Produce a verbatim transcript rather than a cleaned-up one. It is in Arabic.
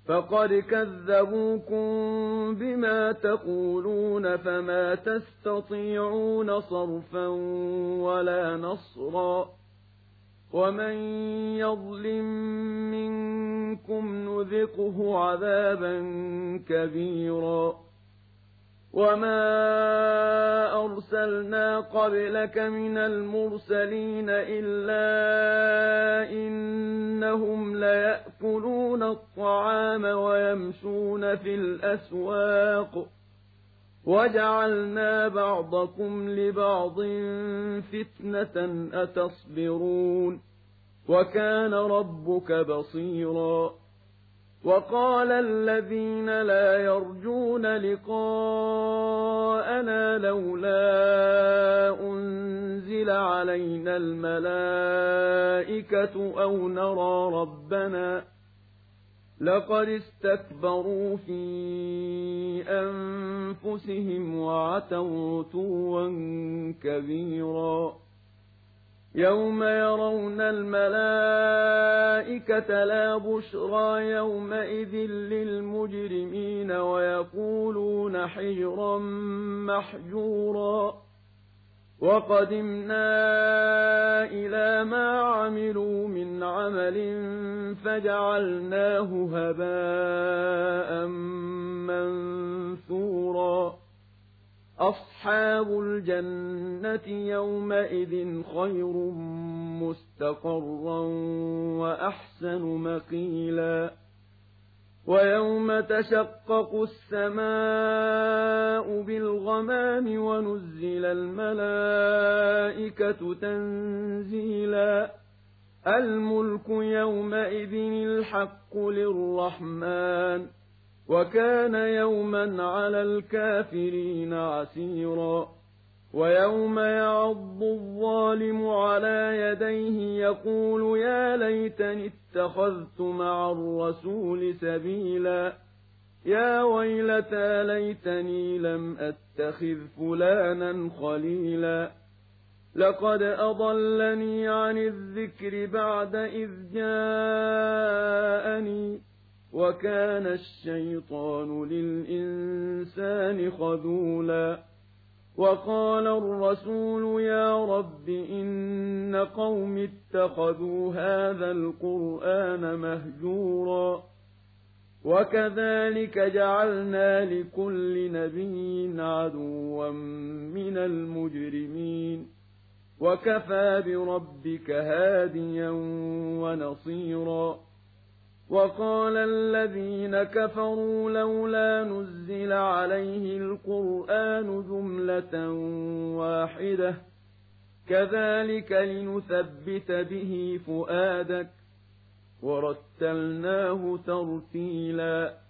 فقد كذبوكم بما تقولون فما تستطيعون صرفا ولا نصرا ومن يظلم منكم نذقه عذابا كبيرا وما أرسلنا قبلك من المرسلين إلا إنهم ليأكلون الطعام ويمشون في الأسواق وجعلنا بعضكم لبعض فتنة أتصبرون وكان ربك بصيرا وقال الذين لا يرجون لقاءنا لولا أنزل علينا الملائكة أو نرى ربنا لقد استكبروا في أنفسهم وعتوا عتوا كبيرا يوم يرون الملائكة لا بشرى يومئذ للمجرمين ويقولون حجرا محجورا وقدمنا إلى ما عملوا من عمل فجعلناه هباء منثورا أصحاب الجنة يومئذ خير مستقرا وأحسن مقيلا ويوم تشقق السماء بالغمام ونزل الملائكة تنزيلا الملك يومئذ الحق للرحمن وكان يوما على الكافرين عسيرا ويوم يعض الظالم على يديه يقول يا ليتني اتخذت مع الرسول سبيلا يا ويلتى ليتني لم أتخذ فلانا خليلا لقد أضلني عن الذكر بعد إذ جاءني وكان الشيطان للإنسان خذولا وقال الرسول يا رب إن قوم اتخذوا هذا القرآن مهجورا وكذلك جعلنا لكل نبي عدوا من المجرمين وكفى بربك هاديا ونصيرا وقال الذين كفروا لولا نزل عليه القرآن جملة واحدة كذلك لنثبت به فؤادك ورتلناه ترتيلا